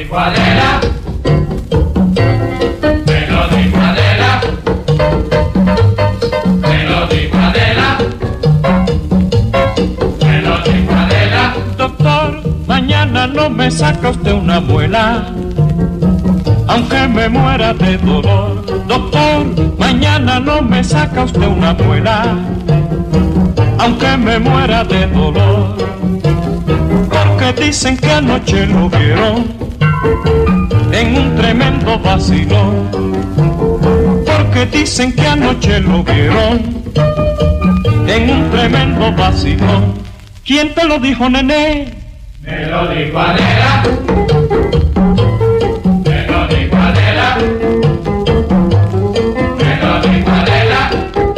dijo Adela, me lo dijo Adela, me lo dijo Adela, me lo dijo Adela. Doctor, mañana no me saca usted una muela, aunque me muera de dolor. Doctor, mañana no me saca usted una muela, aunque me muera de dolor. Porque dicen que anoche lo vieron en un tremendo vacilón. Porque dicen que anoche lo vieron en un tremendo vacilón. ¿Quién te lo dijo, nené? Me lo dijo Adela, me lo dijo Adela, me lo dijo Adela,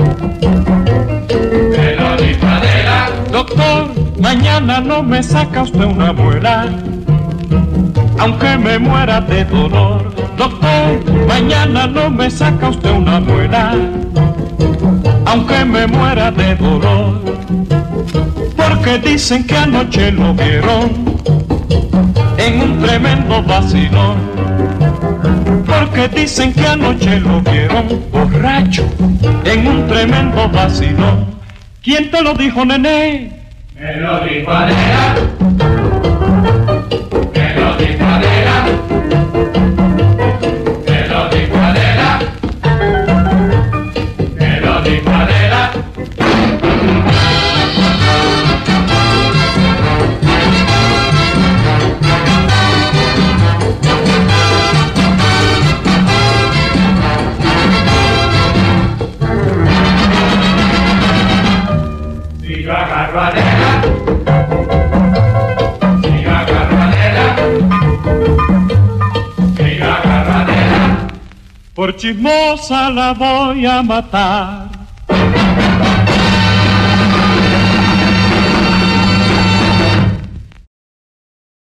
me lo dijo Adela. Doctor, mañana no me saca usted una muela, aunque me muera de dolor. Doctor, mañana no me saca usted una muela, aunque me muera de dolor. Porque dicen que anoche lo vieron en un tremendo vacilón. Porque dicen que anoche lo vieron borracho en un tremendo vacilón. ¿Quién te lo dijo, nené? Me lo dijo Adela, me lo dijo Adela, me lo dijo Adela, me lo dijo Adela. Si yo agarro a Adela, si yo agarro a Adela, si yo agarro a Adela, Por chismosa la voy a matar.